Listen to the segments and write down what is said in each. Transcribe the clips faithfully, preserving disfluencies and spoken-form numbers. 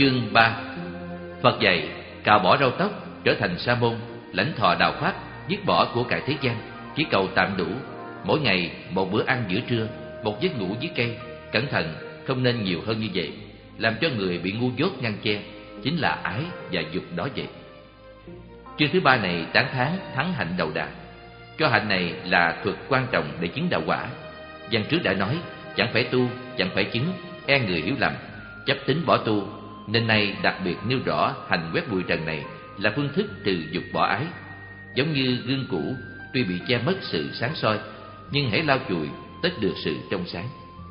Chương ba. Phật dạy cạo bỏ râu tóc, trở thành sa môn, lãnh thọ đạo pháp, dứt bỏ của cải thế gian, chỉ cầu tạm đủ. Mỗi ngày một bữa ăn giữa trưa, một giấc ngủ dưới cây. Cẩn thận, không nên nhiều hơn như vậy, làm cho người bị ngu dốt ngăn che. Chính là ái và dục đó vậy. Chương thứ ba này tán thán thắng hạnh đầu đà, cho hạnh này là thuật quan trọng để chứng đạo quả. Văn trước đã nói, chẳng phải tu, chẳng phải chứng, e người hiểu lầm, chấp tính bỏ tu. Nên nay đặc biệt nêu rõ hành quét bụi trần này là phương thức trừ dục bỏ ái. Giống như gương cũ, tuy bị che mất sự sáng soi, nhưng hãy lau chùi tất được sự trong sáng.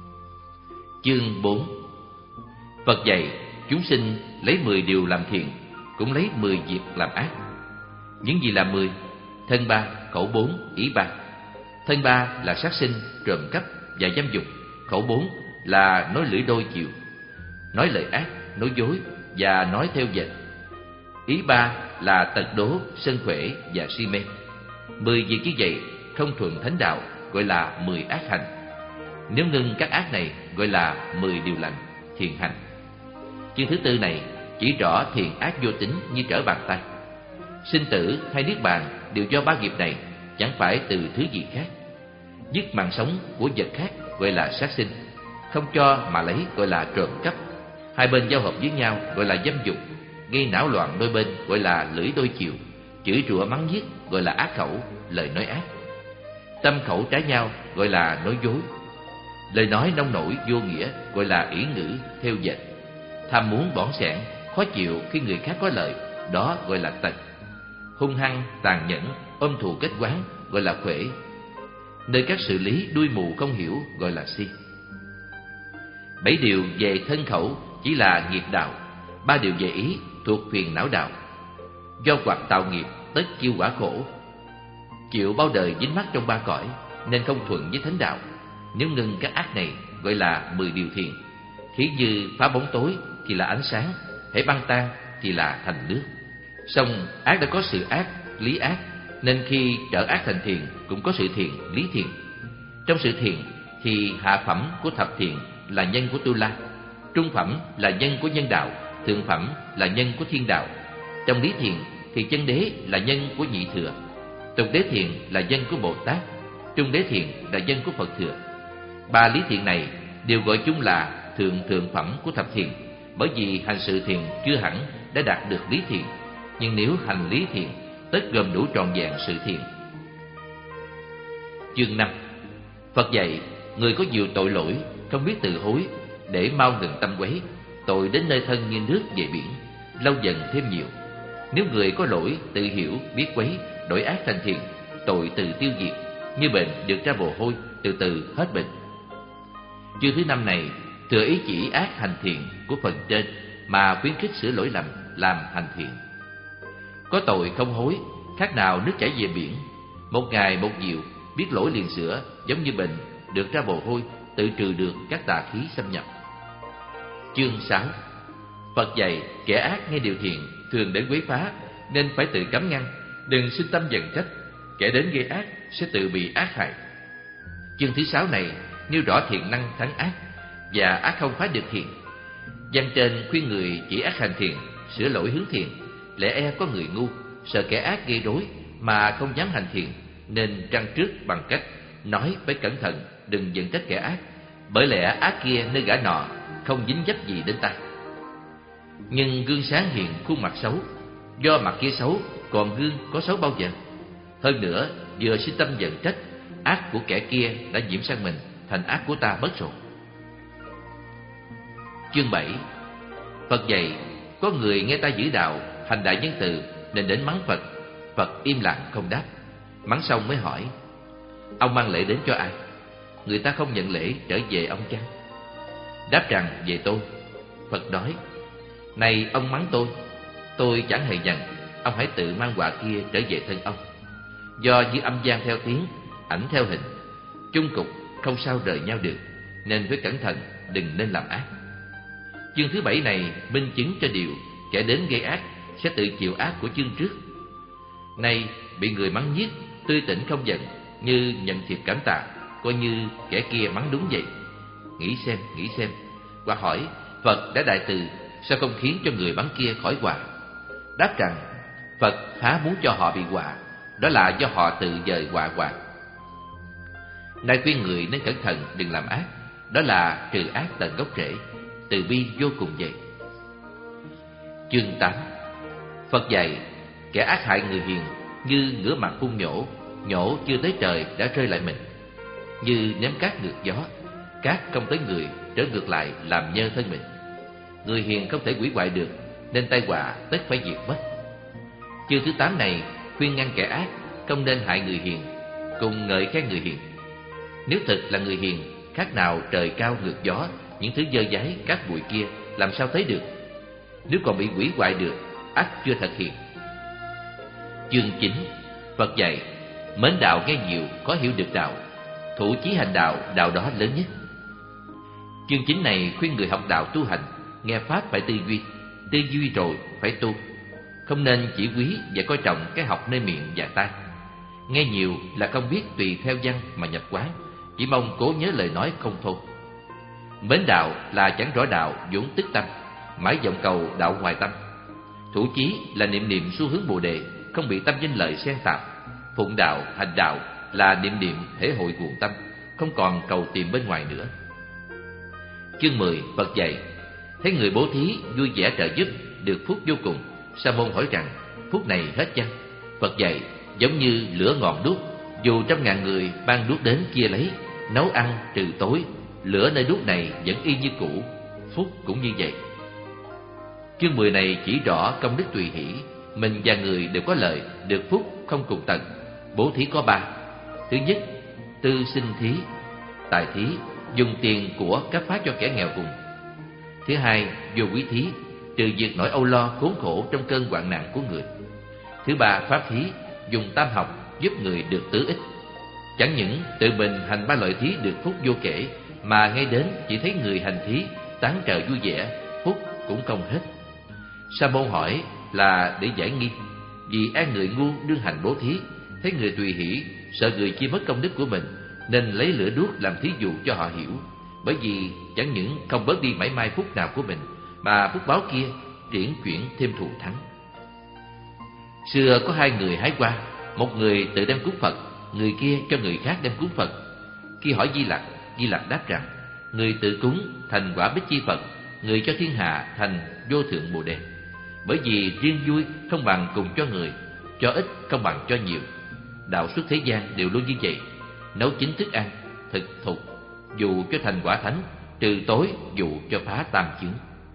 Chương bốn. Phật dạy chúng sinh lấy mười điều làm thiện, cũng lấy mười việc làm ác. Những gì là mười? Thân ba, khẩu bốn, ý ba. Thân ba là sát sinh, trộm cắp và dâm dục. Khẩu bốn là nói lưỡi đôi chiều, nói lời ác, nói dối và nói theo dệt. Ý ba là tật đố, sân khỏe và si mê. Mười việc như vậy không thuận thánh đạo, gọi là mười ác hành. Nếu ngưng các ác này, gọi là mười điều lành, thiện hành. Chương thứ tư này chỉ rõ thiện ác vô tính như trở bàn tay. Sinh tử hay niết bàn đều do ba nghiệp này, chẳng phải từ thứ gì khác. Dứt mạng sống của vật khác gọi là sát sinh, không cho mà lấy gọi là trộm cắp. Hai bên giao hợp với nhau gọi là dâm dục, gây náo loạn đôi bên gọi là lưỡi đôi chiều, chửi rủa mắng nhiếc gọi là ác khẩu, lời nói ác. Tâm khẩu trái nhau gọi là nói dối. Lời nói nông nổi vô nghĩa gọi là ỷ ngữ, theo dệt. Tham muốn bỏng sẻn, khó chịu khi người khác có lợi, đó gọi là tật. Hung hăng, tàn nhẫn, ôm thù kết oán gọi là khỏe. Nơi các sự lý đuôi mù không hiểu gọi là si. Bảy điều về thân khẩu chỉ là nghiệp đạo, ba điều về ý thuộc phiền não đạo. Do hoặc tạo nghiệp tất chiêu quả khổ, chịu bao đời dính mắc trong ba cõi, nên không thuận với thánh đạo. Nếu ngưng các ác này gọi là mười điều thiện. Khí như phá bóng tối thì là ánh sáng, hễ băng tan thì là thành nước. Song ác đã có sự ác, lý ác, nên khi trở ác thành thiện cũng có sự thiện, lý thiện. Trong sự thiện thì hạ phẩm của thập thiện là nhân của Tu La, trung phẩm là nhân của nhân đạo, thượng phẩm là nhân của thiên đạo. Trong lý thiện thì chân đế là nhân của nhị thừa, tục đế thiện là nhân của Bồ Tát, trung đế thiện là nhân của Phật thừa. Ba lý thiện này đều gọi chung là thượng thượng phẩm của thập thiện, bởi vì hành sự thiện chưa hẳn đã đạt được lý thiện, nhưng nếu hành lý thiện tất gồm đủ trọn vẹn sự thiện. Chương năm. Phật dạy người có nhiều tội lỗi không biết từ hối, để mau ngừng tâm quấy, tội đến nơi thân như nước về biển, lâu dần thêm nhiều. Nếu người có lỗi tự hiểu biết quấy, đổi ác thành thiện, tội từ tiêu diệt, như bệnh được ra mồ hôi, từ từ hết bệnh. Chương thứ năm này thừa ý chỉ ác hành thiện của phần trên mà khuyến khích sửa lỗi lầm làm hành thiện. Có tội không hối, khác nào nước chảy về biển, một ngày một diệu, biết lỗi liền sửa, giống như bệnh được ra mồ hôi, tự trừ được các tà khí xâm nhập. Chương sáu. Phật dạy kẻ ác nghe điều thiện thường đến quấy phá, nên phải tự cấm ngăn, đừng sinh tâm giận trách. Kẻ đến gây ác sẽ tự bị ác hại. Chương thứ sáu này nêu rõ thiện năng thắng ác, và ác không phá được thiện. Văn trên khuyên người chỉ ác hành thiện, sửa lỗi hướng thiện. Lẽ e có người ngu, sợ kẻ ác gây rối mà không dám hành thiện, nên trăng trước bằng cách nói phải cẩn thận, đừng giận trách kẻ ác, bởi lẽ ác kia nơi gã nọ không dính dấp gì đến ta. Nhưng gương sáng hiện khuôn mặt xấu, do mặt kia xấu, còn gương có xấu bao giờ? Hơn nữa, vừa sinh tâm giận trách, ác của kẻ kia đã nhiễm sang mình, thành ác của ta mất rồi. Chương bảy. Phật dạy có người nghe ta giữ đạo, hành đại nhân từ, nên đến mắng Phật. Phật im lặng không đáp. Mắng xong mới hỏi: ông mang lễ đến cho ai? Người ta không nhận lễ trở về ông chăng? Đáp rằng về tôi. Phật nói: này ông mắng tôi, tôi chẳng hề dằn, ông hãy tự mang quà kia trở về thân ông. Do như âm gian theo tiếng, ảnh theo hình, chung cục không sao rời nhau được, nên phải cẩn thận, đừng nên làm ác. Chương thứ bảy này minh chứng cho điều kẻ đến gây ác sẽ tự chịu ác của chương trước. Nay bị người mắng nhiếc, tươi tỉnh không giận, như nhận thiệp cảm tạ, coi như kẻ kia mắng đúng vậy. Nghĩ xem, nghĩ xem. Và hỏi: Phật đã đại từ, sao không khiến cho người bắn kia khỏi họa? Đáp rằng Phật há muốn cho họ bị họa, đó là do họ tự dời họa hoạn. Nay khuyên người nên cẩn thận đừng làm ác, đó là trừ ác tận gốc rễ, từ bi vô cùng vậy. Chương tám. Phật dạy kẻ ác hại người hiền như ngửa mặt phun nhổ, nhổ chưa tới trời đã rơi lại mình. Như ném cát ngược gió, cát không tới người, trở ngược lại làm nhơ thân mình. Người hiền không thể hủy hoại được, nên tai họa tất phải diệt mất. Chương thứ tám này khuyên ngăn kẻ ác không nên hại người hiền, cùng ngợi khen người hiền. Nếu thực là người hiền, khác nào trời cao ngược gió, những thứ dơ dáy cát bụi kia làm sao thấy được? Nếu còn bị hủy hoại được, ắt chưa thật hiền. Chương chín. Phật dạy mến đạo nghe nhiều, có hiểu được đạo, thủ chí hành đạo, đạo đó lớn nhất. Chương chín này khuyên người học đạo tu hành, nghe pháp phải tư duy, tư duy rồi phải tu. Không nên chỉ quý và coi trọng cái học nơi miệng và tai. Nghe nhiều là không biết tùy theo văn mà nhập quán, chỉ mong cố nhớ lời nói không thôi. Mến đạo là chẳng rõ đạo vốn tức tâm, mãi vọng cầu đạo ngoài tâm. Thủ chí là niệm niệm xu hướng Bồ đề, không bị tâm danh lợi xen tạp. Phụng đạo, hành đạo là niệm niệm thể hội cuồng tâm, không còn cầu tìm bên ngoài nữa. Chương mười. Phật dạy thấy người bố thí vui vẻ trợ giúp được phúc vô cùng. Sa môn hỏi rằng phúc này hết chăng? Phật dạy giống như lửa ngọn đuốc, dù trăm ngàn người ban đuốc đến kia lấy, nấu ăn trừ tối, lửa nơi đuốc này vẫn y như cũ, phúc cũng như vậy. Chương mười này chỉ rõ công đức tùy hỷ, mình và người đều có lợi, được phúc không cùng tận. Bố thí có ba. Thứ nhất, tư sinh thí, tài thí, dùng tiền của cấp phát cho kẻ nghèo cùng. Thứ hai, vô quý thí, trừ diệt nỗi âu lo khốn khổ trong cơn hoạn nạn của người. Thứ ba, pháp thí, dùng tam học giúp người được tứ ích. Chẳng những tự mình hành ba loại thí được phúc vô kể, mà ngay đến chỉ thấy người hành thí tán trợ vui vẻ, phúc cũng không hết. Sa môn hỏi là để giải nghi, vì e người ngu đương hành bố thí, thấy người tùy hỷ, sợ người chia mất công đức của mình, nên lấy lửa đuốc làm thí dụ cho họ hiểu. Bởi vì chẳng những không bớt đi mảy may phúc nào của mình, mà phúc báo kia triển chuyển thêm thù thắng. Xưa có hai người hái hoa, một người tự đem cúng Phật, người kia cho người khác đem cúng Phật. Khi hỏi Di Lặc, Di Lặc đáp rằng người tự cúng thành quả Bích Chi Phật, người cho thiên hạ thành vô thượng Bồ Đề. Bởi vì riêng vui không bằng cùng cho người, cho ít không bằng cho nhiều. Đạo xuất thế gian đều luôn như vậy. Nấu chín thức ăn, thực thục, dù cho thành quả thánh, trừ tối dụ cho phá tam chướng.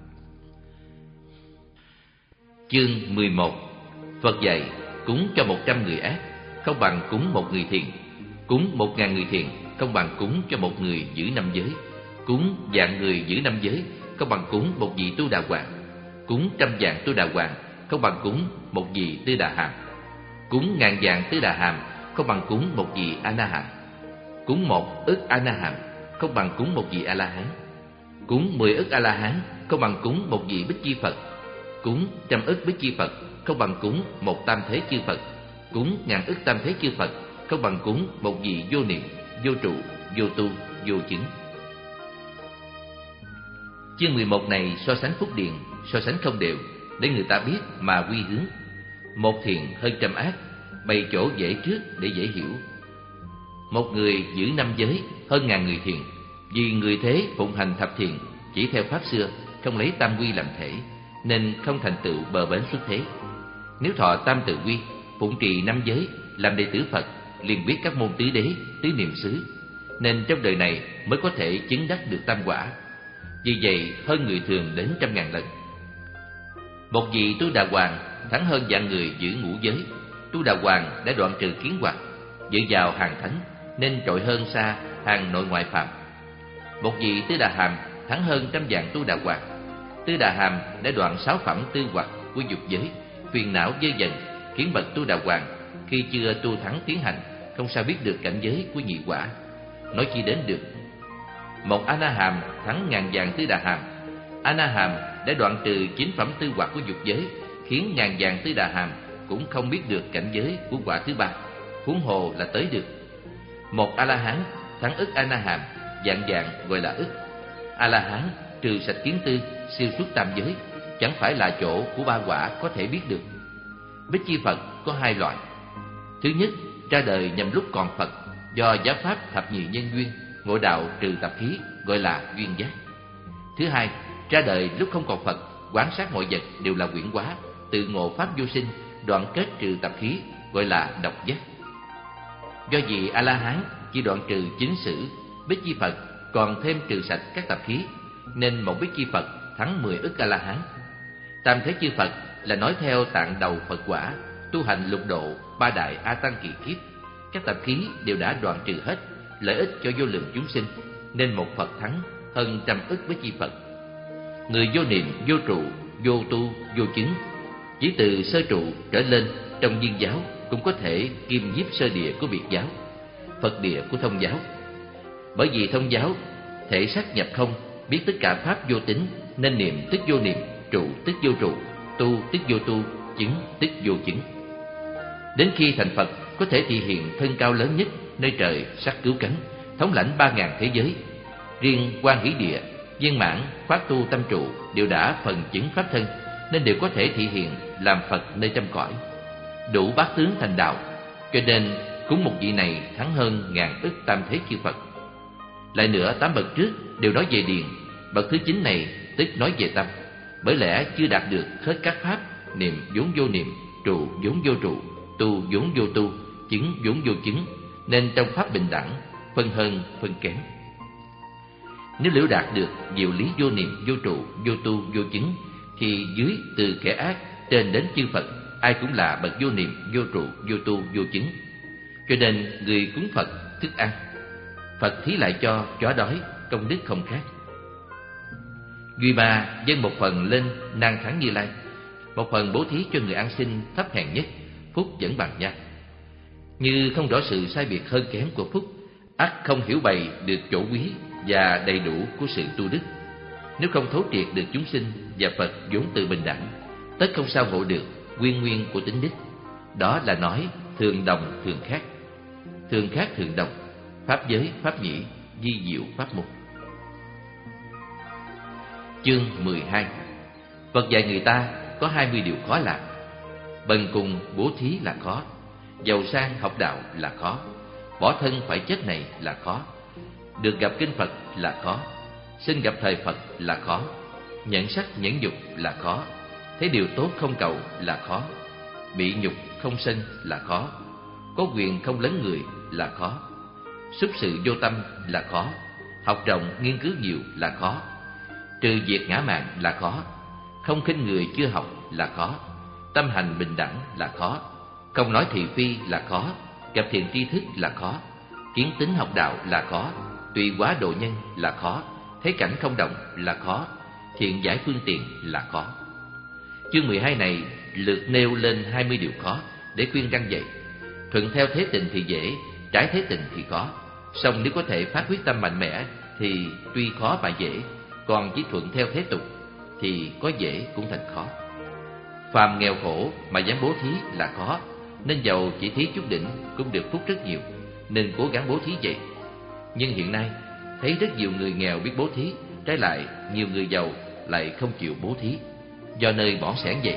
Chương mười một. Phật dạy cúng cho một trăm người ác không bằng cúng một người thiện, cúng một ngàn người thiện không bằng cúng cho một người giữ năm giới, cúng vạn người giữ năm giới không bằng cúng một vị Tu Đà Hoàng, cúng trăm vạn Tu Đà Hoàng không bằng cúng một vị Tư Đà Hàm, cúng ngàn vạn Tư Đà Hàm không bằng cúng một vị A Na Hàm, cúng một ức A Na Hàm không bằng cúng một vị A La Hán, cúng mười ức A La Hán không bằng cúng một vị Bích Chi Phật, cúng trăm ức Bích Chi Phật không bằng cúng một tam thế chư Phật, cúng ngàn ức tam thế chư Phật không bằng cúng một vị vô niệm, vô trụ, vô tu, vô chứng. Chương mười một này so sánh phúc điền, so sánh không đều, để người ta biết mà quy hướng. Một thiện hơn trăm ác, bày chỗ dễ trước để dễ hiểu. Một người giữ năm giới hơn ngàn người thiện, vì người thế phụng hành thập thiện chỉ theo pháp xưa, không lấy tam quy làm thể, nên không thành tựu bờ bến xuất thế. Nếu thọ tam tự quy, phụng trì năm giới, làm đệ tử Phật, liền biết các môn tứ đế, tứ niệm xứ, nên trong đời này mới có thể chứng đắc được tam quả. Vì vậy hơn người thường đến trăm ngàn lần. Một vị Tu Đà Hoàng thắng hơn vạn người giữ ngũ giới. Tu Đà Hoàng đã đoạn trừ kiến hoặc, dựa vào hàng thánh, nên trội hơn xa hàng nội ngoại phạm. Một vị Tư Đà Hàm thắng hơn trăm vạn Tu Đà Hoàng. Tư Đà Hàm đã đoạn sáu phẩm tư hoặc của dục giới, phiền não dơ dần, khiến bậc Tu Đà Hoàng khi chưa tu thắng tiến hành, không sao biết được cảnh giới của nhị quả, nói chi đến được. Một A Na Hàm thắng ngàn vạn Tư Đà Hàm. A Na Hàm đã đoạn trừ chín phẩm tư hoặc của dục giới, khiến ngàn vạn Tư Đà Hàm cũng không biết được cảnh giới của quả thứ ba, huống hồ là tới được. Một A La Hán thắng ức A Na Hàm, vạn vạn gọi là ức. A La Hán trừ sạch kiến tư, siêu xuất tam giới, chẳng phải là chỗ của ba quả có thể biết được. Bích chi Phật có hai loại. Thứ nhất, ra đời nhằm lúc còn Phật, do giáo pháp thập nhị nhân duyên, ngộ đạo trừ tập khí, gọi là duyên giác. Thứ hai, ra đời lúc không còn Phật, quán sát mọi vật đều là quyển hóa, tự ngộ pháp vô sinh, đoạn kết trừ tập khí, gọi là độc giác. Do vì A-la-hán chỉ đoạn trừ chính sử, Bích chi Phật còn thêm trừ sạch các tập khí, nên một Bích chi Phật thắng mười ức A-la-hán. Tam thế chư Phật là nói theo tạng đầu Phật quả, tu hành lục độ ba đại A Tăng kỳ kiếp, các tập khí đều đã đoạn trừ hết, lợi ích cho vô lượng chúng sinh, nên một Phật thắng hơn trăm ức Bích chi Phật. Người vô niệm, vô trụ, vô tu, vô chứng, chỉ từ sơ trụ trở lên trong viên giáo cũng có thể kiêm nhiếp sơ địa của biệt giáo, Phật địa của thông giáo. Bởi vì thông giáo thể xác nhập không, biết tất cả pháp vô tính, nên niệm tức vô niệm, trụ tức vô trụ, tu tức vô tu, chứng tức vô chứng. Đến khi thành Phật, có thể thị hiện thân cao lớn nhất nơi trời sắc cứu cánh, thống lãnh ba ngàn thế giới. Riêng Quan Hỷ Địa, viên mãn, phát tu tâm trụ đều đã phần chứng pháp thân, nên đều có thể thị hiện làm Phật nơi trăm cõi, đủ bát tướng thành đạo. Cho nên cúng một vị này thắng hơn ngàn ức tam thế chư Phật. Lại nữa, tám bậc trước đều nói về điền, bậc thứ chín này tức nói về tâm. Bởi lẽ chưa đạt được hết các pháp, niệm vốn vô niệm, trụ vốn vô trụ, tu vốn vô tu, chứng vốn vô chứng, nên trong pháp bình đẳng, phân hơn phân kém. Nếu liễu đạt được diệu lý vô niệm, vô trụ, vô tu, vô chứng, thì dưới từ kẻ ác trên đến chư Phật, ai cũng là bậc vô niệm, vô trụ, vô tu, vô chứng. Cho nên người cúng Phật thức ăn, Phật thí lại cho chó đói, công đức không khác. Duy ba dâng một phần lên nan kháng Như Lai, một phần bố thí cho người ăn xin thấp hèn nhất, phúc vẫn bằng nhau. Như không rõ sự sai biệt hơn kém của phúc, ắt không hiểu bày được chỗ quý và đầy đủ của sự tu đức. Nếu không thấu triệt được chúng sinh và Phật vốn từ bình đẳng, tất không sao ngộ được nguyên nguyên của tính đức. Đó là nói thường đồng thường khác, thường khác thường đồng, pháp giới pháp nhĩ, di diệu pháp mục. Chương mười hai. Phật dạy người ta có hai mươi điều khó làm. Bần cùng bố thí là khó, giàu sang học đạo là khó, bỏ thân phải chết này là khó, được gặp kinh Phật là khó, xin gặp thời Phật là khó, nhẫn sắc nhẫn dục là khó, thấy điều tốt không cầu là khó, bị nhục không sân là khó, có quyền không lấn người là khó, xúc sự vô tâm là khó, học rộng nghiên cứu nhiều là khó, trừ diệt ngã mạn là khó, không khinh người chưa học là khó, tâm hành bình đẳng là khó, không nói thị phi là khó, gặp thiện tri thức là khó, kiến tính học đạo là khó, tùy hóa độ nhân là khó, thấy cảnh không động là khó, thiện giải phương tiện là khó. Chương mười hai này lượt nêu lên hai mươi điều khó để khuyên răn dạy. Thuận theo thế tình thì dễ, trái thế tình thì khó. Song nếu có thể phát quyết tâm mạnh mẽ thì tuy khó mà dễ, còn chỉ thuận theo thế tục thì có dễ cũng thành khó. Phàm nghèo khổ mà dám bố thí là khó, nên giàu chỉ thí chút đỉnh cũng được phúc rất nhiều, nên cố gắng bố thí vậy. Nhưng hiện nay thấy rất nhiều người nghèo biết bố thí, trái lại nhiều người giàu lại không chịu bố thí, do nơi bỏ sẻn vậy.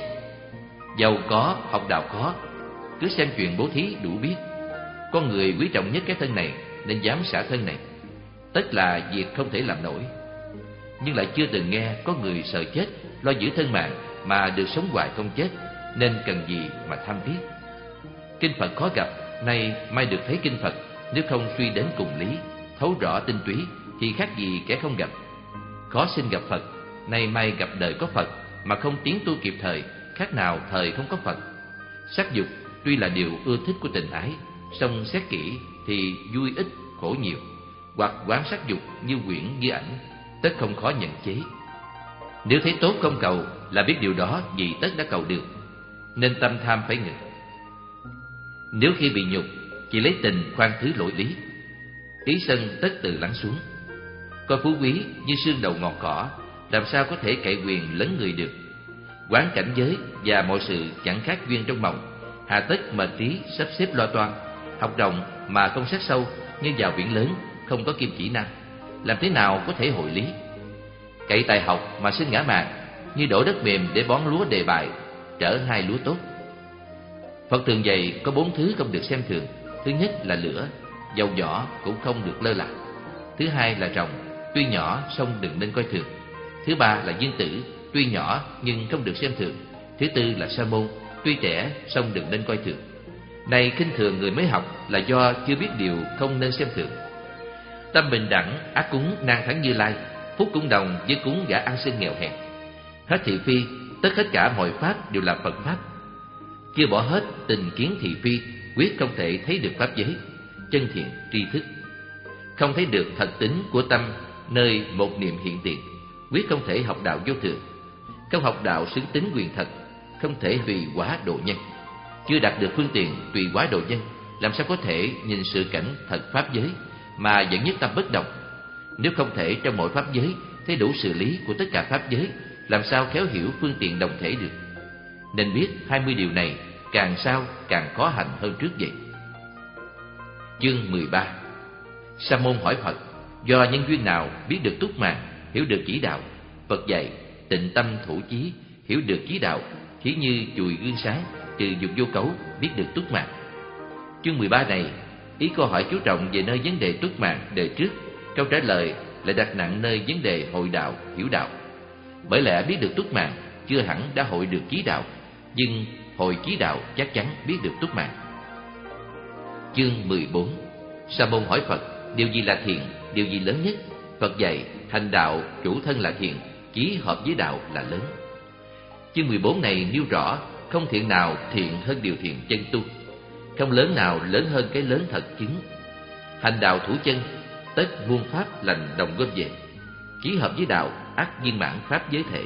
Giàu có, học đạo khó, cứ xem chuyện bố thí đủ biết. Con người quý trọng nhất cái thân này nên dám xả thân này, tất là việc không thể làm nổi. Nhưng lại chưa từng nghe có người sợ chết, lo giữ thân mạng mà được sống hoài không chết, nên cần gì mà tham thiết. Kinh Phật khó gặp, nay mai được thấy kinh Phật, nếu không suy đến cùng lý, thấu rõ tinh túy thì khác gì kẻ không gặp. Khó xin gặp Phật, nay mai gặp đời có Phật mà không tiến tu kịp thời, khác nào thời không có Phật. Sắc dục tuy là điều ưa thích của tình ái, song xét kỹ thì vui ít khổ nhiều, hoặc quán sắc dục như quyển như ảnh, tất không khó nhận chế. Nếu thấy tốt không cầu là biết điều đó vì tất đã cầu được, nên tâm tham phải ngừng. Nếu khi bị nhục chỉ lấy tình khoan thứ lỗi lý, ý sân tất tự lắng xuống. Coi phú quý như xương đầu ngọt cỏ, làm sao có thể cậy quyền lấn người được. Quán cảnh giới và mọi sự chẳng khác duyên trong mộng, hà tất mệt trí sắp xếp lo toan. Học rộng mà không xét sâu, như vào biển lớn không có kim chỉ nam, làm thế nào có thể hội lý. Cậy tài học mà sinh ngã mạn, như đổ đất mềm để bón lúa đề bại, trở hai lúa tốt. Phật thường dạy có bốn thứ không được xem thường. Thứ nhất là lửa, dầu nhỏ cũng không được lơ là. Thứ hai là rồng, tuy nhỏ song đừng nên coi thường. Thứ ba là dương tử, tuy nhỏ nhưng không được xem thường. Thứ tư là sa môn, tuy trẻ song đừng nên coi thường. Này khinh thường người mới học là do chưa biết điều không nên xem thường. Tâm bình đẳng, ác cúng nan thắng Như Lai, phúc cũng đồng với cúng gã ăn xin nghèo hèn. Hết thị phi, tất hết cả mọi pháp đều là Phật pháp. Chưa bỏ hết tình kiến thị phi, quyết không thể thấy được pháp giới, chân thiện tri thức. Không thấy được thật tính của tâm nơi một niệm hiện tiền, quyết không thể học đạo vô thường. Không học đạo xứng tính quyền thật, không thể tùy hóa độ nhân. Chưa đạt được phương tiện tùy hóa độ nhân, làm sao có thể nhìn sự cảnh thật pháp giới mà vẫn nhất tâm bất động? Nếu không thể trong mọi pháp giới thấy đủ sự lý của tất cả pháp giới, làm sao khéo hiểu phương tiện đồng thể được? Nên biết hai mươi điều này càng sau càng khó hành hơn trước vậy. Chương mười ba. Sa môn hỏi Phật: do nhân duyên nào biết được túc màn, hiểu được chỉ đạo? Phật dạy: tịnh tâm thủ chí, hiểu được chí đạo, thí như chùi gương sáng, trừ dục vô cấu, biết được túc màn. Chương mười ba này, ý câu hỏi chú trọng về nơi vấn đề túc màn đề trước, câu trả lời lại đặt nặng nơi vấn đề hội đạo, hiểu đạo. Bởi lẽ biết được túc màn chưa hẳn đã hội được chí đạo, nhưng hội chí đạo chắc chắn biết được túc màn. Chương mười bốn. Sa môn hỏi Phật: điều gì là thiện, điều gì lớn nhất? Phật dạy: hành đạo chủ thân là thiện, chí hợp với đạo là lớn. Chương mười bốn này nêu rõ không thiện nào thiện hơn điều thiện chân tu, không lớn nào lớn hơn cái lớn thật chứng. Hành đạo thủ chân, tất muôn pháp lành đồng gom về, chí hợp với đạo, ắt viên mãn pháp giới thể.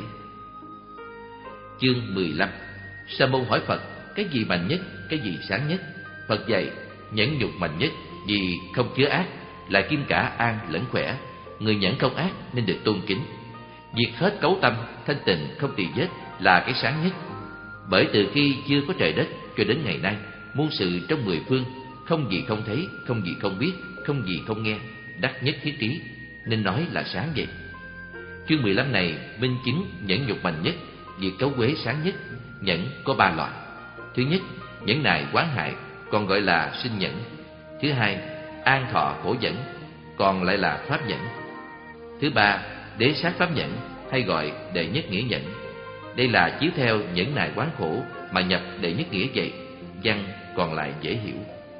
Chương mười lăm. Sa môn hỏi Phật: cái gì mạnh nhất, cái gì sáng nhất? Phật dạy: nhẫn nhục mạnh nhất, vì không chứa ác, là kim cả an lẫn khỏe. Người nhẫn không ác nên được tôn kính. Diệt hết cấu tâm, thanh tịnh không tỳ vết là cái sáng nhất. Bởi từ khi chưa có trời đất cho đến ngày nay, muôn sự trong mười phương, không gì không thấy, không gì không biết, không gì không nghe, đắc nhất thiết trí, nên nói là sáng vậy. Chương mười lăm này minh chứng nhẫn nhục mạnh nhất, việc cấu uế sáng nhất. Nhẫn có ba loại. Thứ nhất, nhẫn nại quán hại, còn gọi là sinh nhẫn. Thứ hai, an thọ khổ nhẫn, còn lại là pháp nhẫn. Thứ ba, đế sát pháp nhẫn, hay gọi đệ nhất nghĩa nhẫn. Đây là chiếu theo nhẫn nại quán khổ mà nhập đệ nhất nghĩa vậy, văn còn lại dễ hiểu.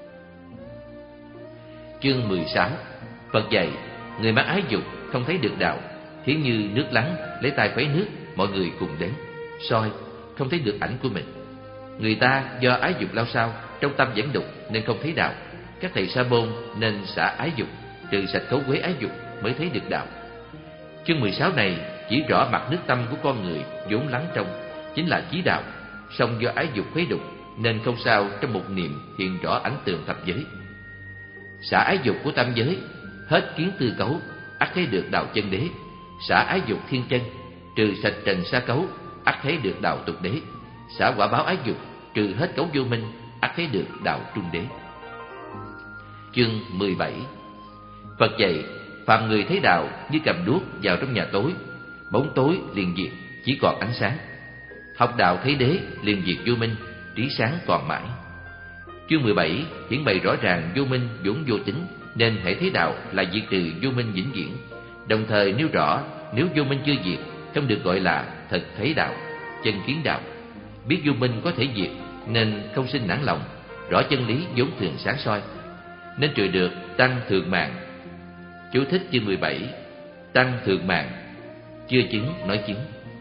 Chương mười sáu. Phật dạy: người mang ái dục không thấy được đạo, thí như nước lắng lấy tay khuấy nước, mọi người cùng đến soi, không thấy được ảnh của mình. Người ta do ái dục lao sao, trong tâm vẫn đục nên không thấy đạo. Các thầy sa môn nên xả ái dục, trừ sạch cấu uế ái dục mới thấy được đạo. Chương mười sáu này chỉ rõ mặt nước tâm của con người vốn lắng trong, chính là chí đạo, song do ái dục khuấy đục nên không sao trong một niệm hiện rõ ảnh tường thập giới. Xả ái dục của tam giới, hết kiến tư cấu, ắt thấy được đạo chân đế. Xả ái dục thiên chân, trừ sạch trần sa cấu, ắt thấy được đạo tục đế. Xả quả báo ái dục, trừ hết cấu vô minh, ắt thấy được đạo trung đế. Chương mười bảy. Phật dạy: phàm người thấy đạo như cầm đuốc vào trong nhà tối, bóng tối liền diệt, chỉ còn ánh sáng. Học đạo thấy đế liền diệt vô minh, trí sáng còn mãi. Chương mười bảy hiển bày rõ ràng vô minh vốn vô tính, nên hãy thấy đạo là diệt trừ vô minh vĩnh viễn. Đồng thời nêu rõ nếu vô minh chưa diệt, không được gọi là thật thấy đạo, chân kiến đạo. Biết vô minh có thể diệt nên không sinh nản lòng, rõ chân lý vốn thường sáng soi, nên trừ được tăng thượng mạng. Chú thích chương mười bảy. Tăng thượng mạng, chưa chứng nói chứng.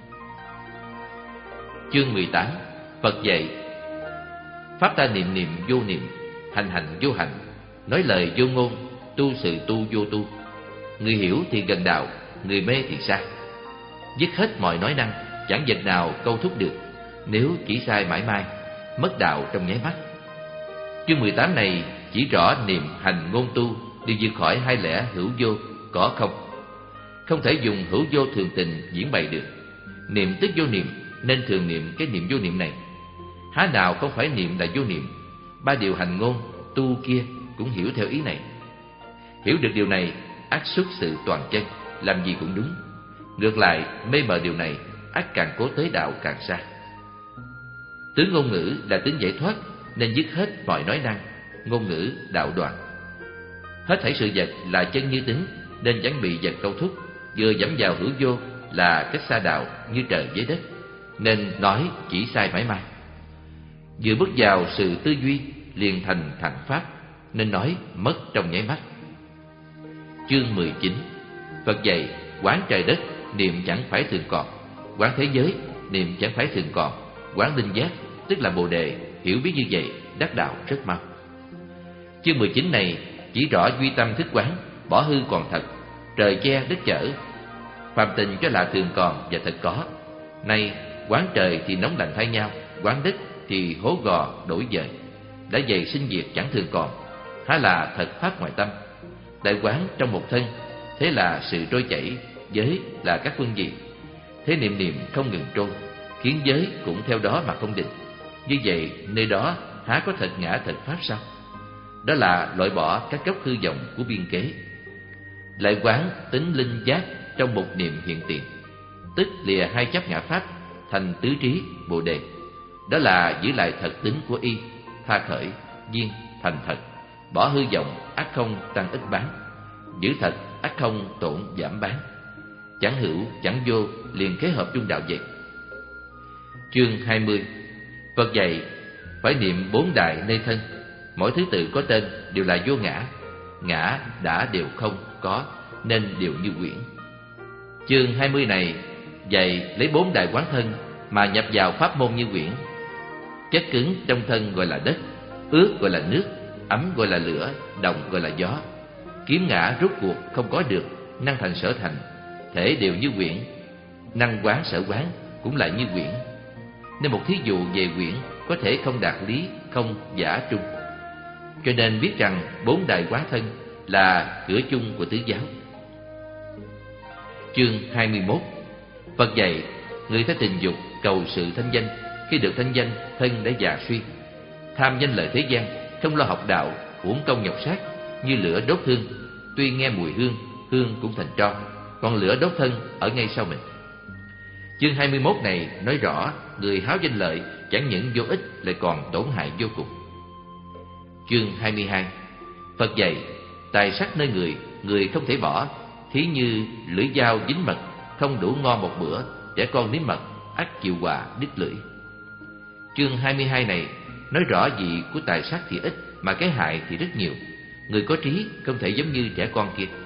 Chương mười tám. Phật dạy: pháp ta niệm niệm vô niệm, hành hành vô hành, nói lời vô ngôn, tu sự tu vô tu. Người hiểu thì gần đạo, người mê thì xa. Dứt hết mọi nói năng, chẳng vật nào câu thúc được. Nếu chỉ sai mãi mai, mất đạo trong nháy mắt. Chương mười tám này chỉ rõ niệm hành ngôn tu đều vượt khỏi hai lẽ hữu vô, có không. Không thể dùng hữu vô thường tình diễn bày được. Niệm tức vô niệm, nên thường niệm cái niệm vô niệm này. Há nào không phải niệm là vô niệm. Ba điều hành ngôn tu kia cũng hiểu theo ý này. Hiểu được điều này, ắt xuất sự toàn chân, làm gì cũng đúng. Ngược lại, mê mờ điều này, ắt càng cố tới đạo càng xa. Tướng ngôn ngữ là tính giải thoát, nên dứt hết mọi nói năng, ngôn ngữ đạo đoạn. Hết thảy sự vật là chân như tính, nên chẳng bị vật câu thúc. Vừa dẫm vào hữu vô là cách xa đạo như trời với đất, nên nói chỉ sai mãi mãi. Vừa bước vào sự tư duy liền thành thành pháp, nên nói mất trong nháy mắt. Chương mười chín. Phật dạy quán trời đất, niệm chẳng phải thường còn; quán thế giới, niệm chẳng phải thường còn; quán linh giác, tức là Bồ đề, hiểu biết như vậy đắc đạo rất mau. Chương mười chín này chỉ rõ duy tâm thức quán, bỏ hư còn thật, trời che đất chở, phàm tình cho là thường còn và thật có. Nay quán trời thì nóng lạnh thay nhau, quán đất thì hố gò đổi dời. Đã vậy sinh diệt chẳng thường còn, há là thật pháp ngoại tâm. Đại quán trong một thân, thế là sự trôi chảy, giới là các phương diện. Thế niệm niệm không ngừng trôi, khiến giới cũng theo đó mà không định. Như vậy nơi đó há có thật ngã thật pháp sao? Đó là loại bỏ các gốc hư vọng của biên kế. Lại quán tính linh giác trong một niệm hiện tiền, tức lìa hai chấp ngã pháp, thành tứ trí Bồ đề. Đó là giữ lại thật tính của y, tha khởi viên thành thật, bỏ hư vọng ắt không tăng ít bán, giữ thật ắt không tổn giảm bán. Chẳng hữu chẳng vô, liền kế hợp trung đạo vậy. Chương hai mươi. Phật dạy phải niệm bốn đại nơi thân, mỗi thứ tự có tên đều là vô ngã. Ngã đã đều không có, nên đều như quyển. Chương hai mươi này dạy lấy bốn đại quán thân mà nhập vào pháp môn như quyển. Chất cứng trong thân gọi là đất, ướt gọi là nước, ấm gọi là lửa, đồng gọi là gió. Kiếm ngã rốt cuộc không có được, năng thành sở thành, thể đều như quyển. Năng quán sở quán cũng lại như quyển. Nên một thí dụ về quyển có thể không đạt lý, không giả trung. Cho nên biết rằng bốn đại quán thân là cửa chung của tứ giáo. Chương hai mươi mốt. Phật dạy người thấy tình dục cầu sự thanh danh, khi được thanh danh thân đã già suy. Tham danh lợi thế gian, không lo học đạo, uổng công nhọc sát, như lửa đốt hương, tuy nghe mùi hương, hương cũng thành tro, còn lửa đốt thân ở ngay sau mình. Chương hai mươi mốt này nói rõ người háo danh lợi chẳng những vô ích lại còn tổn hại vô cùng. Chương hai mươi hai. Phật dạy tài sắc nơi người, người không thể bỏ, thí như lưỡi dao dính mật, không đủ ngon một bữa, trẻ con nếm mật ắt chịu hòa đứt lưỡi. Chương hai mươi hai này nói rõ vị của tài sắc thì ít mà cái hại thì rất nhiều. Người có trí không thể giống như trẻ con kia.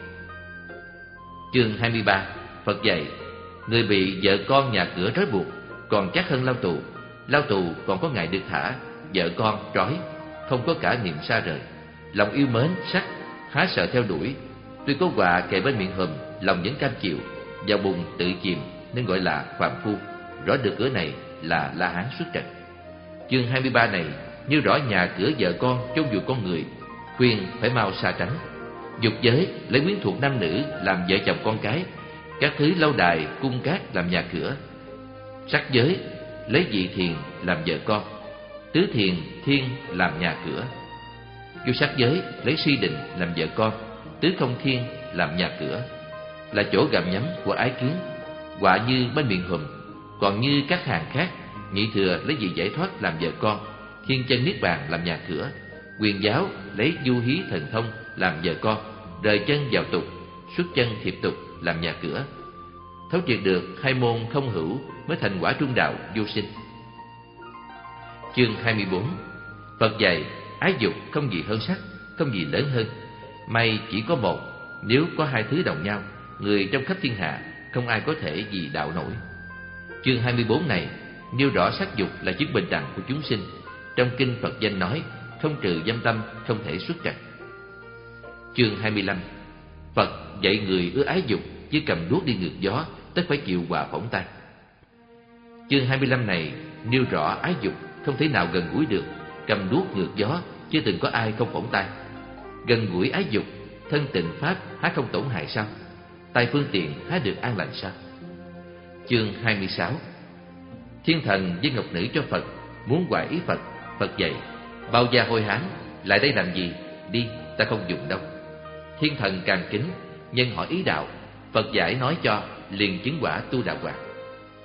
Chương hai mươi ba. Phật dạy người bị vợ con nhà cửa trói buộc còn chắc hơn lao tù. Lao tù còn có ngày được thả, vợ con trói, không có cả niệm xa rời. Lòng yêu mến sắc há sợ theo đuổi. Tuy có quạ kề bên miệng hùm, lòng vẫn cam chịu. Vào bùn tự chìm nên gọi là phàm phu. Rõ được cửa này là La Hán xuất trần. Chương hai mươi ba này như rõ nhà cửa vợ con chôn vùi con người, khuyên phải mau xa tránh. Dục giới lấy quyến thuộc nam nữ làm vợ chồng con cái, các thứ lâu đài cung cát làm nhà cửa. Sắc giới lấy vị thiền làm vợ con, tứ thiền thiên làm nhà cửa. Vô sắc giới lấy si định làm vợ con, tứ không thiên làm nhà cửa. Là chỗ gặm nhấm của ái kiến, quả như bên miệng hùm. Còn như các hàng khác, nhị thừa lấy vị giải thoát làm vợ con, thiên chân niết bàn làm nhà cửa. Quyền giáo lấy du hí thần thông làm vợ con, rời chân vào tục, xuất chân thiệp tục làm nhà cửa. Thấu triệt được hai môn không hữu mới thành quả trung đạo vô sinh. Chương hai mươi bốn. Phật dạy ái dục không gì hơn sắc, không gì lớn hơn. May chỉ có một, nếu có hai thứ đồng nhau, người trong khắp thiên hạ không ai có thể gì đạo nổi. Chương hai mươi bốn này nêu rõ sắc dục là chứng bình đẳng của chúng sinh. Trong kinh Phật danh nói không trừ dâm tâm không thể xuất trần. Chương hai mươi lăm. Phật dạy người ưa ái dục chứ cầm đuốc đi ngược gió, tất phải chịu quả phỏng tay. Chương hai mươi lăm này nêu rõ ái dục không thể nào gần gũi được, cầm đuốc ngược gió chưa từng có ai không phỏng tay. Gần gũi ái dục, thân tịnh pháp há không tổn hại sao? Tay phương tiện há được an lành sao? Chương hai mươi sáu. Thiên thần với ngọc nữ cho Phật, muốn hoài ý Phật. Phật dạy bao gia hôi hám, lại đây làm gì? Đi, ta không dùng đâu. Thiên thần càng kính, nhân hỏi ý đạo. Phật giải nói cho, liền chứng quả tu đạo quả.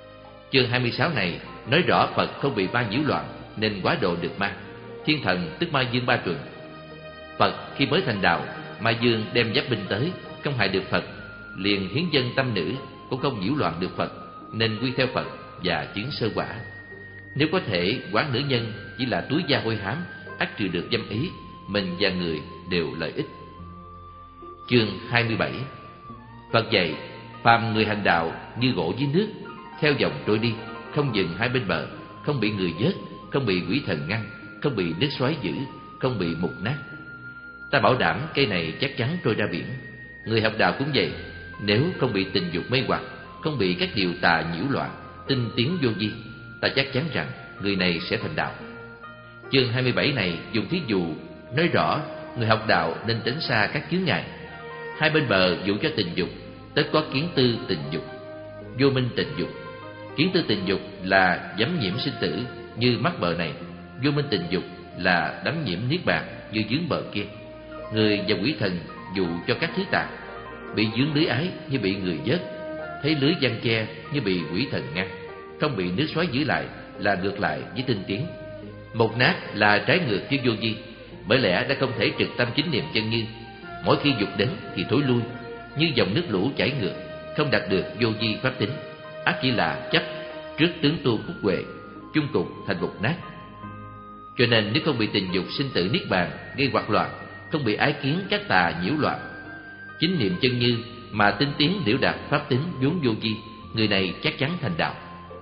Chương hai mươi sáu này nói rõ Phật không bị ma nhiễu loạn nên quá độ được ma. Thiên thần tức ma dương ba tuần. Phật khi mới thành đạo, ma dương đem giáp binh tới, không hại được Phật, liền hiến dân tâm nữ, cũng không nhiễu loạn được Phật, nên quy theo Phật và chứng sơ quả. Nếu có thể quán nữ nhân chỉ là túi da hôi hám, ắt trừ được dâm ý, mình và người đều lợi ích. Chương hai mươi bảy. Phật dạy phàm người hành đạo như gỗ dưới nước, theo dòng trôi đi, không dừng hai bên bờ, không bị người vớt, không bị quỷ thần ngăn, không bị nước xoáy giữ, không bị mục nát. Ta bảo đảm cây này chắc chắn trôi ra biển. Người học đạo cũng vậy, nếu không bị tình dục mê hoặc, không bị các điều tà nhiễu loạn, tinh tiến vô vi, ta chắc chắn rằng người này sẽ thành đạo. Chương hai mươi bảy này dùng thí dụ nói rõ người học đạo nên tránh xa các chướng ngại. Hai bên bờ dụ cho tình dục, tất có kiến tư tình dục, vô minh tình dục. Kiến tư tình dục là dẫm nhiễm sinh tử như mắc bờ này, vô minh tình dục là đắm nhiễm niết bàn như vướng bờ kia. Người và quỷ thần dụ cho các thứ tà, bị vướng lưới ái như bị người vớt, thấy lưới giăng che như bị quỷ thần ngăn, không bị nước xoáy giữ lại là ngược lại với tinh tiến. Một nát là trái ngược với vô vi, bởi lẽ đã không thể trực tâm chính niệm chân như. Mỗi khi dục đến thì thối lui, như dòng nước lũ chảy ngược, không đạt được vô vi pháp tính, ác chỉ là chấp trước tướng tu phúc huệ, chung cục thành một nát. Cho nên nếu không bị tình dục sinh tử niết bàn gây hoạt loạn, không bị ái kiến các tà nhiễu loạn, chính niệm chân như mà tinh tiến liễu đạt pháp tính vốn vô vi, người này chắc chắn thành đạo.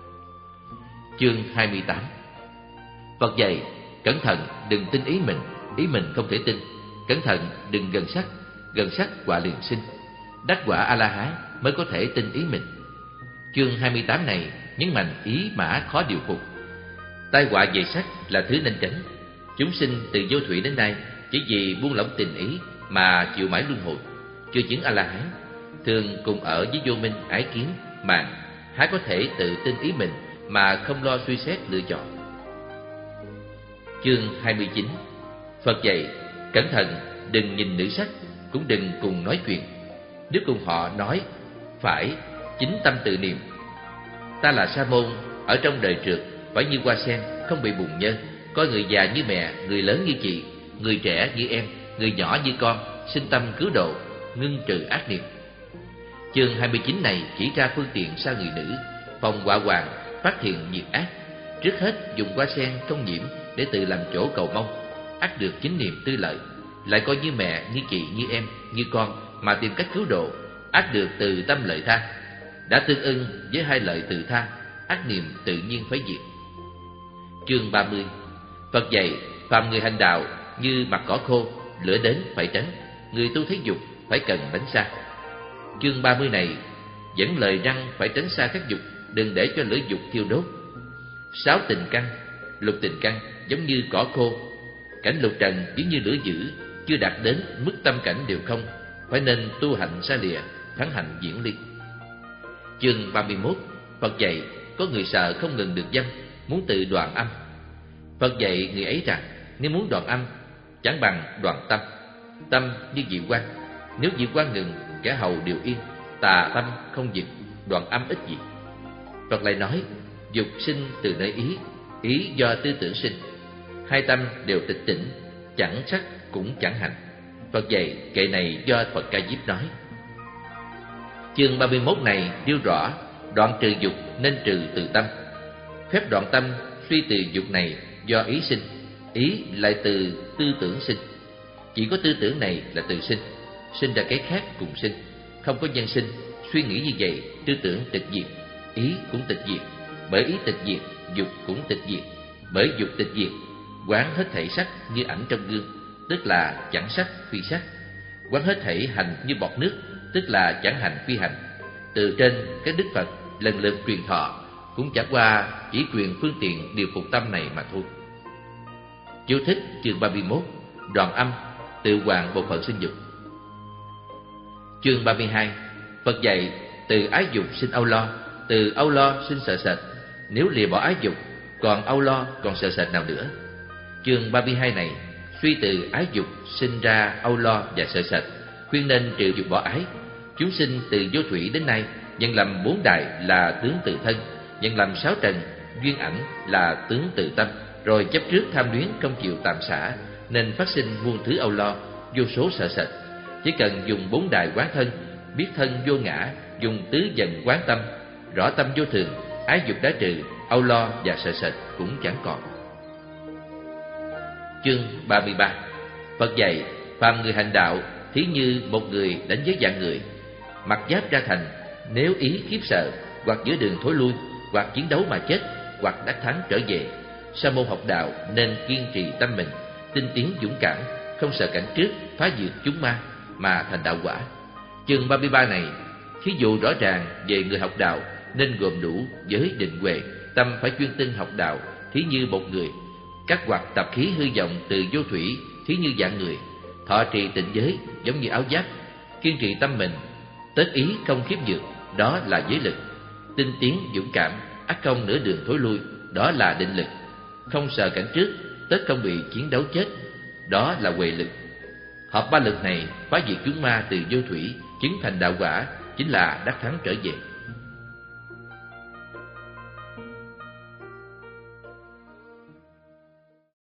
Chương hai mươi tám. Phật dạy cẩn thận đừng tin ý mình, ý mình không thể tin. Cẩn thận đừng gần sắc, gần sắc quả liền sinh. Đắc quả A-la-hán mới có thể tin ý mình. Chương hai mươi tám này nhấn mạnh ý mã khó điều phục. Tai họa về sắc là thứ nên tránh. Chúng sinh từ vô thủy đến nay chỉ vì buông lỏng tình ý mà chịu mãi luân hồi. Chưa chứng A-la-hán, thường cùng ở với vô minh, ái kiến, màng, há có thể tự tin ý mình mà không lo suy xét lựa chọn. Chương hai mươi chín. Phật dạy cẩn thận đừng nhìn nữ sắc, cũng đừng cùng nói chuyện. Nếu cùng họ nói, phải chính tâm tự niệm. Ta là Sa môn, ở trong đời trượt, phải như hoa sen, không bị bùn nhơ, coi người già như mẹ, người lớn như chị, người trẻ như em, người nhỏ như con, sinh tâm cứu độ, ngưng trừ ác niệm. Chương hai mươi chín này chỉ ra phương tiện xa người nữ, phòng họa hoàng, phát hiện nghiệp ác. Trước hết dùng hoa sen không nhiễm để tự làm chỗ cầu mong, ắt được chính niệm tư lợi. Lại coi như mẹ, như chị, như em, như con mà tìm cách cứu độ, ắt được từ tâm lợi tha. Đã tương ưng với hai lợi từ tha, ác niệm tự nhiên phải diệt. Chương ba mươi. Phật dạy phàm người hành đạo như mặt cỏ khô, lửa đến phải tránh, người tu thế dục phải cần tránh xa. Chương ba mươi này dẫn lời răng phải tránh xa các dục, đừng để cho lửa dục thiêu đốt. Sáu tình căn, lục tình căn giống như cỏ khô, cảnh lục trần giống như lửa dữ, chưa đạt đến mức tâm cảnh đều không, phải nên tu hành xa lìa, thắng hạnh diễn ly. Chương ba mươi mốt. Phật dạy có người sợ không ngừng được dâm, muốn tự đoạn âm. Phật dạy người ấy rằng nếu muốn đoạn âm, chẳng bằng đoạn tâm. Tâm như diệu quan, nếu diệu quan ngừng, kẻ hầu đều yên. Tà tâm không dừng, đoạn âm ích gì. Phật lại nói dục sinh từ nơi ý, ý do tư tưởng sinh. Hai tâm đều tịch tỉnh, chẳng sắc cũng chẳng hành. Phật dạy kệ này do Phật Ca Diếp nói. Chương ba mươi mốt này nêu rõ đoạn trừ dục nên trừ từ tâm. Phép đoạn tâm suy từ dục này do ý sinh, ý lại từ tư tưởng sinh. Chỉ có tư tưởng này là từ sinh, sinh ra cái khác cùng sinh, không có nhân sinh. Suy nghĩ như vậy, tư tưởng tịch diệt, ý cũng tịch diệt. Bởi ý tịch diệt, dục cũng tịch diệt. Bởi dục tịch diệt, quán hết thảy sắc như ảnh trong gương, tức là chẳng sắc phi sắc. Quán hết thảy hành như bọt nước, tức là chẳng hành phi hành. Từ trên các đức Phật lần lượt truyền thọ, cũng chẳng qua chỉ truyền phương tiện điều phục tâm này mà thôi. Chú thích chương ba mươi mốt. Đoạn âm tự hoàn bộ phận sinh dục. Chương ba mươi hai. Phật dạy từ ái dục sinh âu lo, từ âu lo sinh sợ sệt. Nếu lìa bỏ ái dục, còn âu lo còn sợ sệt nào nữa. Chương ba mươi hai này suy từ ái dục sinh ra âu lo và sợ sệt, khuyên nên trừ dục bỏ ái. Chúng sinh từ vô thủy đến nay nhận lầm bốn đại là tướng tự thân, nhận làm sáu trần, duyên ảnh là tướng từ tâm, rồi chấp trước tham luyến không chịu tạm xả, nên phát sinh muôn thứ âu lo, vô số sợ sệt. Chỉ cần dùng bốn đài quán thân, biết thân vô ngã, dùng tứ dần quán tâm, rõ tâm vô thường, ái dục đã trừ, âu lo và sợ sệt cũng chẳng còn. Chương ba mươi ba. Phật dạy phàm người hành đạo thí như một người đánh với vạn người, mặc giáp ra thành, nếu ý khiếp sợ, hoặc giữa đường thối lui, hoặc chiến đấu mà chết, hoặc đắc thắng trở về. Sa môn học đạo nên kiên trì tâm mình, tinh tiến dũng cảm, không sợ cảnh trước, phá diệt chúng ma mà thành đạo quả. Chương ba mươi ba này thí dụ rõ ràng về người học đạo nên gồm đủ giới định huệ, tâm phải chuyên tinh học đạo thí như một người, các hoặc tập khí hư vọng từ vô thủy thí như dạng người, thọ trì tịnh giới giống như áo giáp, kiên trì tâm mình, tất ý không khiếp nhược, đó là giới lực, tinh tiến dũng cảm, ắt không nửa đường thối lui, đó là định lực, không sợ cảnh trước, tất không bị chiến đấu chết, đó là huệ lực. Hợp ba lực này phá diệt chúng ma từ vô thủy, chứng thành đạo quả, chính là đắc thắng trở về.